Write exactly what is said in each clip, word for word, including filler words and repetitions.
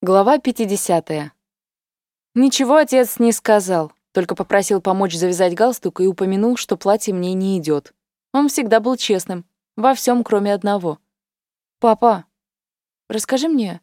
Глава пятидесятая. Ничего отец не сказал, только попросил помочь завязать галстук и упомянул, что платье мне не идет. Он всегда был честным, во всем, кроме одного. «Папа, расскажи мне...»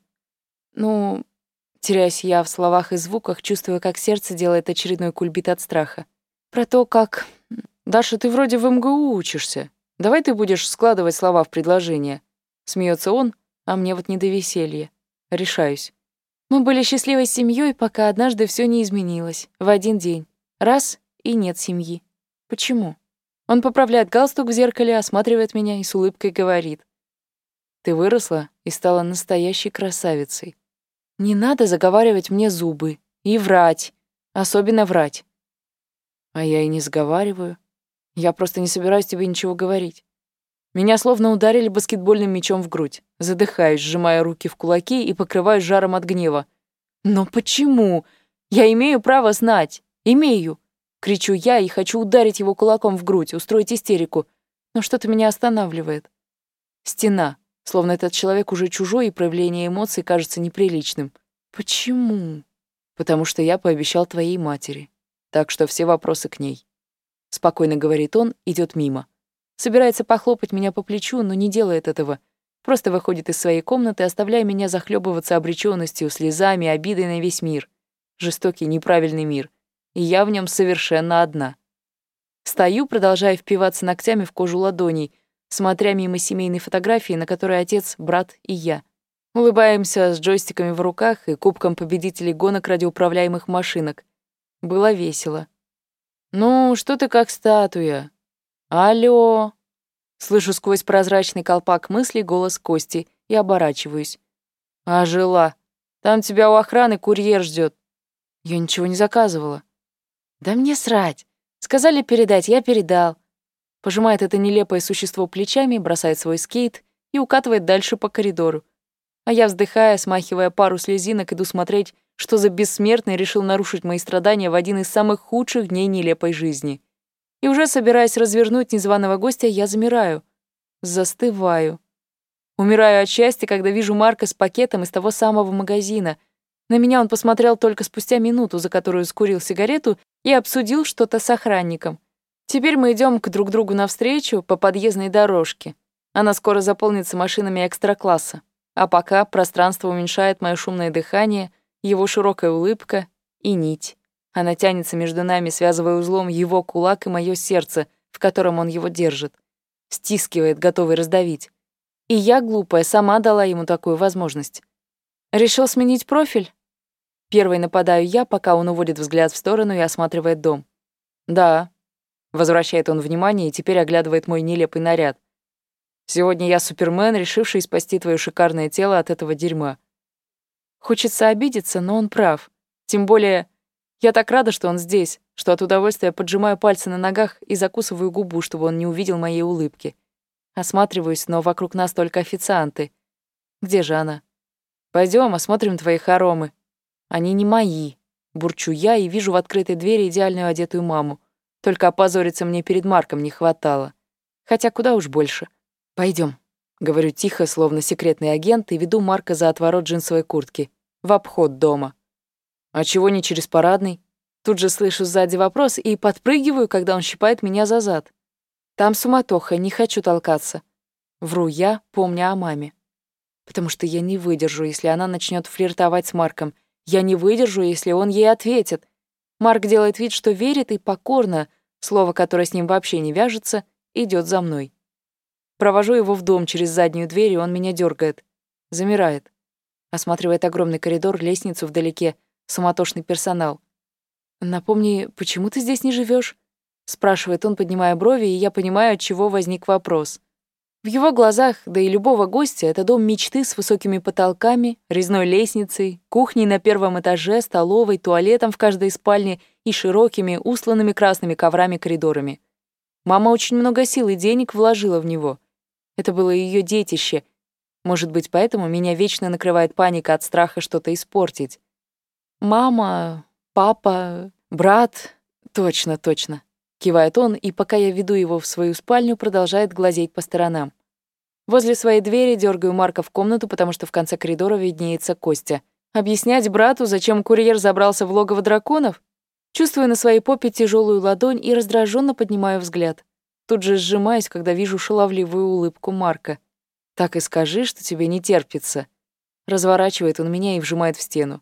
Ну, теряюсь я в словах и звуках, чувствуя, как сердце делает очередной кульбит от страха. Про то, как... «Даша, ты вроде в эм гэ у учишься. Давай ты будешь складывать слова в предложение». Смеется он, а мне вот не до веселья. Решаюсь. Мы были счастливой семьей, пока однажды все не изменилось. В один день. Раз — и нет семьи. Почему? Он поправляет галстук в зеркале, осматривает меня и с улыбкой говорит. «Ты выросла и стала настоящей красавицей. Не надо заговаривать мне зубы. И врать. Особенно врать». А я и не заговариваю. Я просто не собираюсь тебе ничего говорить. Меня словно ударили баскетбольным мячом в грудь. Задыхаюсь, сжимая руки в кулаки и покрываюсь жаром от гнева. «Но почему? Я имею право знать. Имею!» Кричу я и хочу ударить его кулаком в грудь, устроить истерику. Но что-то меня останавливает. Стена. Словно этот человек уже чужой, и проявление эмоций кажется неприличным. «Почему?» «Потому что я пообещал твоей матери. Так что все вопросы к ней». Спокойно говорит он, идет мимо. Собирается похлопать меня по плечу, но не делает этого. Просто выходит из своей комнаты, оставляя меня захлебываться обречённостью, слезами, обидой на весь мир. Жестокий, неправильный мир. И я в нем совершенно одна. Стою, продолжая впиваться ногтями в кожу ладоней, смотря мимо семейной фотографии, на которой отец, брат и я. Улыбаемся с джойстиками в руках и кубком победителей гонок радиоуправляемых машинок. Было весело. «Ну, что ты как статуя?» «Алло!» Слышу сквозь прозрачный колпак мыслей голос Кости и оборачиваюсь. «Ожила. Там тебя у охраны курьер ждет. Я ничего не заказывала. «Да мне срать. Сказали передать, я передал». Пожимает это нелепое существо плечами, бросает свой скейт и укатывает дальше по коридору. А я, вздыхая, смахивая пару слезинок, иду смотреть, что за бессмертный решил нарушить мои страдания в один из самых худших дней нелепой жизни. И уже собираясь развернуть незваного гостя, я замираю. Застываю. Умираю от счастья, когда вижу Марка с пакетом из того самого магазина. На меня он посмотрел только спустя минуту, за которую скурил сигарету, и обсудил что-то с охранником. Теперь мы идем к друг другу навстречу по подъездной дорожке. Она скоро заполнится машинами экстра-класса. А пока пространство уменьшает мое шумное дыхание, его широкая улыбка и нить. Она тянется между нами, связывая узлом его кулак и мое сердце, в котором он его держит. Стискивает, готовый раздавить. И я, глупая, сама дала ему такую возможность. Решил сменить профиль? Первой нападаю я, пока он уводит взгляд в сторону и осматривает дом. «Да», — возвращает он внимание и теперь оглядывает мой нелепый наряд. «Сегодня я Супермен, решивший спасти твое шикарное тело от этого дерьма». Хочется обидеться, но он прав. Тем более... Я так рада, что он здесь, что от удовольствия поджимаю пальцы на ногах и закусываю губу, чтобы он не увидел моей улыбки. Осматриваюсь, но вокруг нас только официанты. Где же она? Пойдем, осмотрим твои хоромы. Они не мои. Бурчу я и вижу в открытой двери идеальную одетую маму. Только опозориться мне перед Марком не хватало. Хотя куда уж больше. Пойдем, говорю тихо, словно секретный агент, и веду Марка за отворот джинсовой куртки. В обход дома. «А чего не через парадный?» Тут же слышу сзади вопрос и подпрыгиваю, когда он щипает меня за зад. Там суматоха, не хочу толкаться. Вру я, помня о маме. Потому что я не выдержу, если она начнет флиртовать с Марком. Я не выдержу, если он ей ответит. Марк делает вид, что верит, и покорно, слово, которое с ним вообще не вяжется, идет за мной. Провожу его в дом через заднюю дверь, и он меня дергает. Замирает. Осматривает огромный коридор, лестницу вдалеке, суматошный персонал. «Напомни, почему ты здесь не живешь? Спрашивает он, поднимая брови, и я понимаю, от чего возник вопрос. В его глазах, да и любого гостя, это дом мечты с высокими потолками, резной лестницей, кухней на первом этаже, столовой, туалетом в каждой спальне и широкими, устланными красными коврами коридорами. Мама очень много сил и денег вложила в него. Это было ее детище. Может быть, поэтому меня вечно накрывает паника от страха что-то испортить. «Мама, папа, брат...» «Точно, точно», — кивает он, и пока я веду его в свою спальню, продолжает глазеть по сторонам. Возле своей двери дергаю Марка в комнату, потому что в конце коридора виднеется Костя. Объяснять брату, зачем курьер забрался в логово драконов? Чувствую на своей попе тяжелую ладонь и раздраженно поднимаю взгляд. Тут же сжимаюсь, когда вижу шаловливую улыбку Марка. «Так и скажи, что тебе не терпится». Разворачивает он меня и вжимает в стену.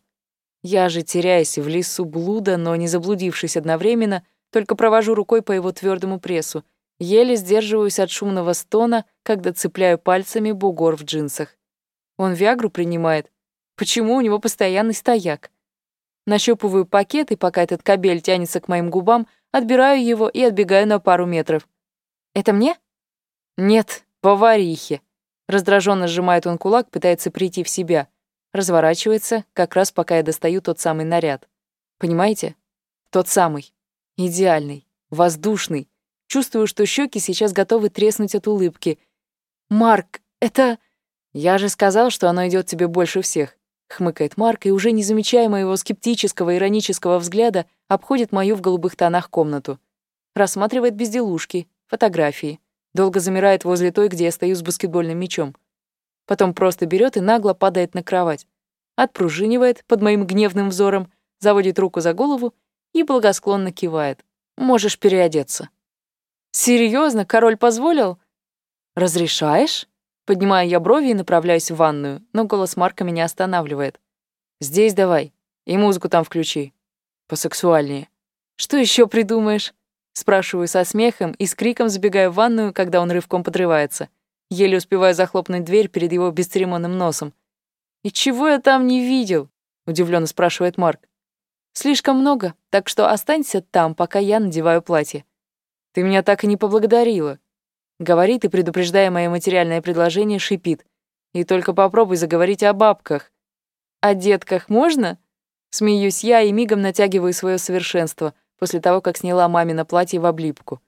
Я же, теряясь в лесу блуда, но не заблудившись одновременно, только провожу рукой по его твердому прессу, еле сдерживаюсь от шумного стона, когда цепляю пальцами бугор в джинсах. Он виагру принимает. Почему у него постоянный стояк? Нащупываю пакет, и пока этот кабель тянется к моим губам, отбираю его и отбегаю на пару метров. «Это мне?» «Нет, поварихе». Раздраженно сжимает он кулак, пытается прийти в себя. Разворачивается, как раз пока я достаю тот самый наряд. Понимаете? Тот самый. Идеальный. Воздушный. Чувствую, что щеки сейчас готовы треснуть от улыбки. «Марк, это...» «Я же сказал, что оно идет тебе больше всех», — хмыкает Марк, и уже не замечая моего скептического, иронического взгляда, обходит мою в голубых тонах комнату. Рассматривает безделушки, фотографии. Долго замирает возле той, где я стою с баскетбольным мячом. Потом просто берет и нагло падает на кровать. Отпружинивает под моим гневным взором, заводит руку за голову и благосклонно кивает. «Можешь переодеться». «Серьезно, король позволил?» «Разрешаешь?» Поднимаю я брови и направляюсь в ванную, но голос Марка меня останавливает. «Здесь давай, и музыку там включи. Посексуальнее». «Что еще придумаешь?» Спрашиваю со смехом и с криком забегаю в ванную, когда он рывком подрывается. Еле успеваю захлопнуть дверь перед его бесцеремонным носом. «И чего я там не видел?» — удивленно спрашивает Марк. «Слишком много, так что останься там, пока я надеваю платье». «Ты меня так и не поблагодарила», — говорит и, предупреждая мое материальное предложение, шипит. «И только попробуй заговорить о бабках». «О детках можно?» Смеюсь я и мигом натягиваю свое совершенство после того, как сняла мамино платье в облипку.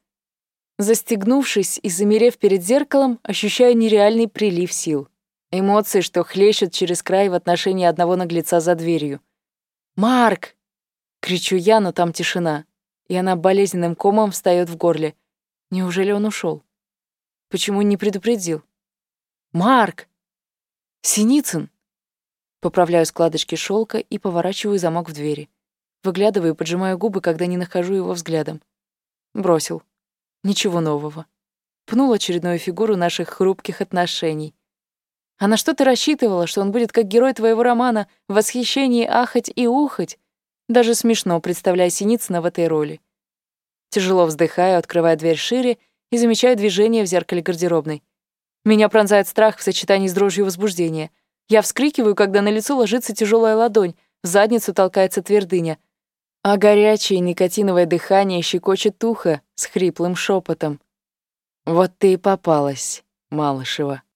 Застегнувшись и замерев перед зеркалом, ощущаю нереальный прилив сил. Эмоции, что хлещут через край в отношении одного наглеца за дверью. «Марк!» — кричу я, но там тишина, и она болезненным комом встает в горле. Неужели он ушел? Почему не предупредил? «Марк!» «Синицын!» Поправляю складочки шелка и поворачиваю замок в двери. Выглядываю и поджимаю губы, когда не нахожу его взглядом. Бросил. Ничего нового. Пнул очередную фигуру наших хрупких отношений. А на что ты рассчитывала, что он будет как герой твоего романа в восхищении ахать и ухать? Даже смешно, представляя Синицына в этой роли. Тяжело вздыхаю, открывая дверь шире и замечаю движение в зеркале гардеробной. Меня пронзает страх в сочетании с дрожью возбуждения. Я вскрикиваю, когда на лицо ложится тяжелая ладонь, в задницу толкается твердыня. А горячее никотиновое дыхание щекочет ухо с хриплым шепотом. «Вот ты и попалась, Малышева».